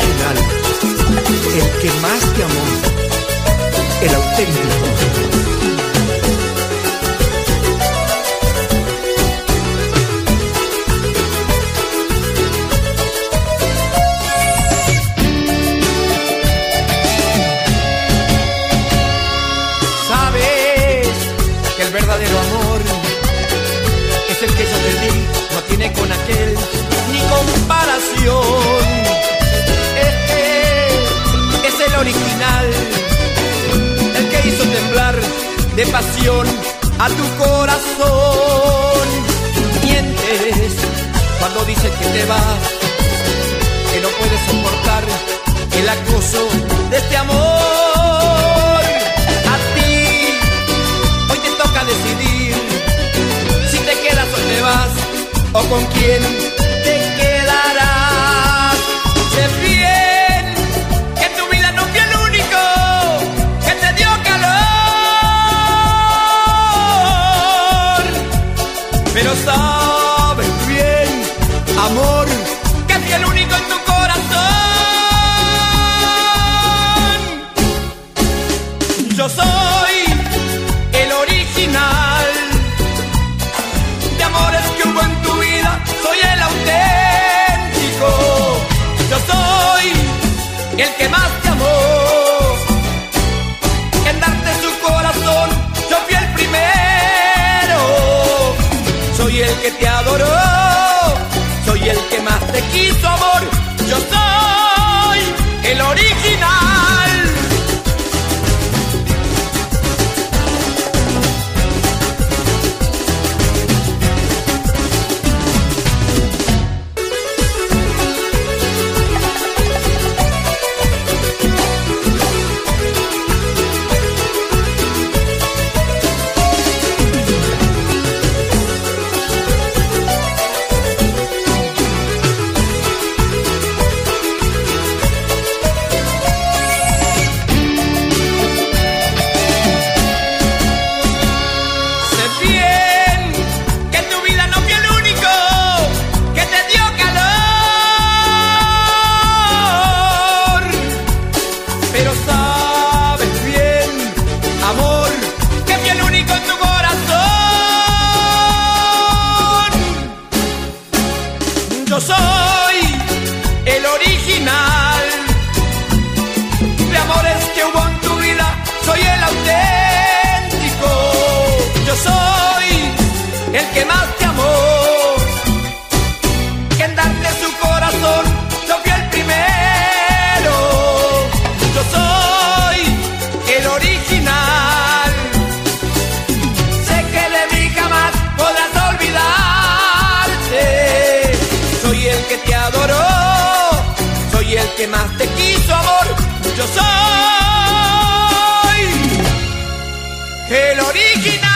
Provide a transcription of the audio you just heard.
original, el que más te amó, el auténtico. El verdadero amor es el que yo te di, no tiene con aquel ni comparación. Este es el original, el que hizo temblar de pasión a tu corazón. Mientes cuando dices que te vas, que no puedes soportar el acoso de este amor. Decidir si te quedas o te vas, o con quién te quedarás. Sé bien que en tu vida no fui el único que te dio calor, pero sabes bien, amor, que fui el único en tu corazón. Yo soy el original de amores que hubo en tu vida, soy el auténtico. Yo soy el que más te amó, en darte su corazón yo fui el primero. Soy el que te adoró, soy el que más te quiso, amor. Yo soy el original. Pero sabes bien, amor, que fui el único en tu corazón. Yo soy el original de amores que hubo en tu vida, soy el auténtico. Yo soy el que más te amó, que en darte su corazón yo fui el primero. Yo soy el original, sé que de mí jamás podrás olvidarte. Soy el que te adoró, soy el que más te quiso, amor. Yo soy el original.